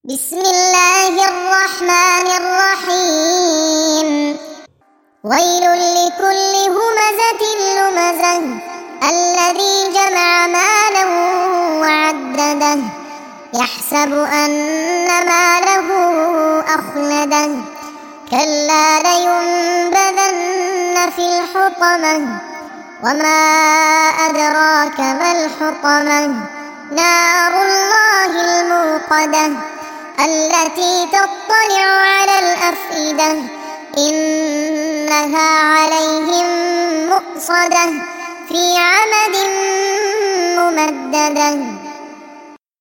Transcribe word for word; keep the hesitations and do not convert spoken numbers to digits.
بسم الله الرحمن الرحيم ويل لكل همزة لمزة الذي جمع مالا وعدده يحسب أن ماله أخلده كلا لينبذن في الحطمة وما أدراك ما الحطمة نار الله الموقدة التي تطلع على الأفئدة إنها عليهم مؤصدة في عمد ممددة.